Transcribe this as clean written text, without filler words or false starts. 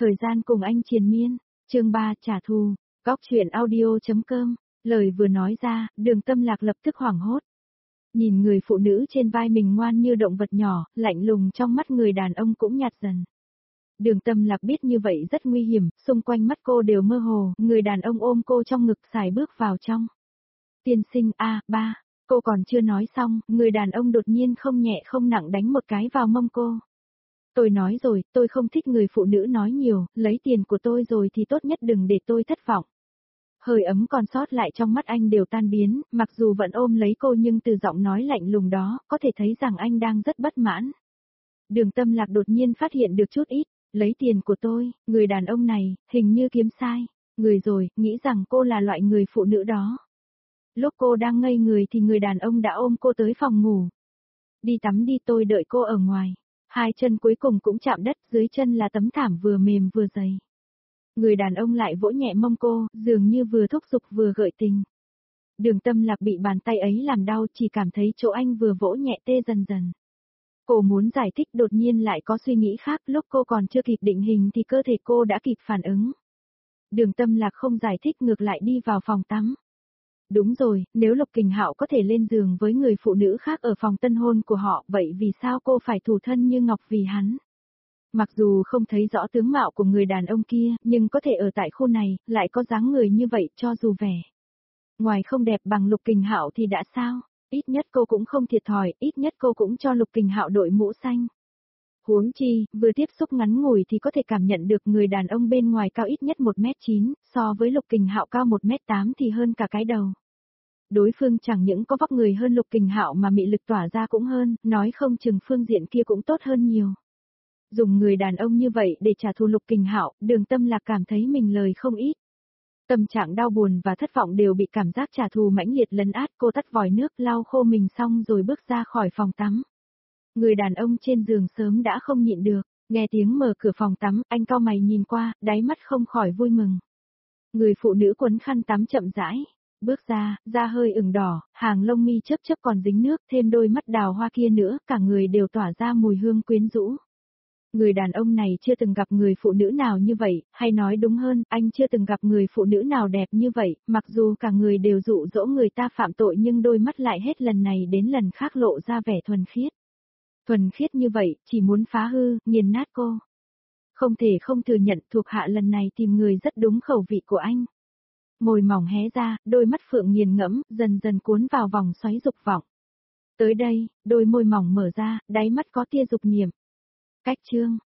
Thời gian cùng anh triền miên, chương 3 trả thù, góc chuyện audio.com, lời vừa nói ra, Đường Tâm Lạc lập tức hoảng hốt. Nhìn người phụ nữ trên vai mình ngoan như động vật nhỏ, lạnh lùng trong mắt người đàn ông cũng nhạt dần. Đường Tâm Lạc biết như vậy rất nguy hiểm, xung quanh mắt cô đều mơ hồ, người đàn ông ôm cô trong ngực xài bước vào trong. Tiên sinh ba, cô còn chưa nói xong, người đàn ông đột nhiên không nhẹ không nặng đánh một cái vào mông cô. Tôi nói rồi, tôi không thích người phụ nữ nói nhiều, lấy tiền của tôi rồi thì tốt nhất đừng để tôi thất vọng. Hơi ấm còn sót lại trong mắt anh đều tan biến, mặc dù vẫn ôm lấy cô nhưng từ giọng nói lạnh lùng đó, có thể thấy rằng anh đang rất bất mãn. Đường Tâm Lạc đột nhiên phát hiện được chút ít, lấy tiền của tôi, người đàn ông này, hình như kiếm sai, người rồi, nghĩ rằng cô là loại người phụ nữ đó. Lúc cô đang ngây người thì người đàn ông đã ôm cô tới phòng ngủ. Đi tắm đi, tôi đợi cô ở ngoài. Hai chân cuối cùng cũng chạm đất, dưới chân là tấm thảm vừa mềm vừa dày. Người đàn ông lại vỗ nhẹ mông cô, dường như vừa thúc giục vừa gợi tình. Đường Tâm Lạc bị bàn tay ấy làm đau, chỉ cảm thấy chỗ anh vừa vỗ nhẹ tê dần dần. Cô muốn giải thích, đột nhiên lại có suy nghĩ khác, lúc cô còn chưa kịp định hình thì cơ thể cô đã kịp phản ứng. Đường Tâm Lạc không giải thích, ngược lại đi vào phòng tắm. Đúng rồi, nếu Lục Kình Hạo có thể lên giường với người phụ nữ khác ở phòng tân hôn của họ, vậy vì sao cô phải thủ thân như ngọc vì hắn? Mặc dù không thấy rõ tướng mạo của người đàn ông kia, nhưng có thể ở tại khu này, lại có dáng người như vậy, cho dù vẻ ngoài không đẹp bằng Lục Kình Hạo thì đã sao? Ít nhất cô cũng không thiệt thòi, ít nhất cô cũng cho Lục Kình Hạo đội mũ xanh. Huống chi, vừa tiếp xúc ngắn ngủi thì có thể cảm nhận được người đàn ông bên ngoài cao ít nhất 1m9, so với Lục Kình Hạo cao 1m8 thì hơn cả cái đầu. Đối phương chẳng những có vóc người hơn Lục Kình Hạo mà mị lực tỏa ra cũng hơn, nói không chừng phương diện kia cũng tốt hơn nhiều. Dùng người đàn ông như vậy để trả thù Lục Kình Hạo, Đường Tâm Lạc cảm thấy mình lời không ít. Tâm trạng đau buồn và thất vọng đều bị cảm giác trả thù mãnh liệt lấn át, cô tắt vòi nước lau khô mình xong rồi bước ra khỏi phòng tắm. Người đàn ông trên giường sớm đã không nhịn được, nghe tiếng mở cửa phòng tắm, anh cau mày nhìn qua, đáy mắt không khỏi vui mừng. Người phụ nữ quấn khăn tắm chậm rãi, bước ra, da hơi ửng đỏ, hàng lông mi chớp chớp còn dính nước, thêm đôi mắt đào hoa kia nữa, cả người đều tỏa ra mùi hương quyến rũ. Người đàn ông này chưa từng gặp người phụ nữ nào như vậy, hay nói đúng hơn, anh chưa từng gặp người phụ nữ nào đẹp như vậy, mặc dù cả người đều dụ dỗ người ta phạm tội nhưng đôi mắt lại hết lần này đến lần khác lộ ra vẻ thuần khiết. Thuần khiết như vậy, chỉ muốn phá hư, nghiền nát cô. Không thể không thừa nhận thuộc hạ lần này tìm người rất đúng khẩu vị của anh. Môi mỏng hé ra, đôi mắt phượng nghiền ngẫm, dần dần cuốn vào vòng xoáy dục vọng. Tới đây, đôi môi mỏng mở ra, đáy mắt có tia dục niệm. Cách chương,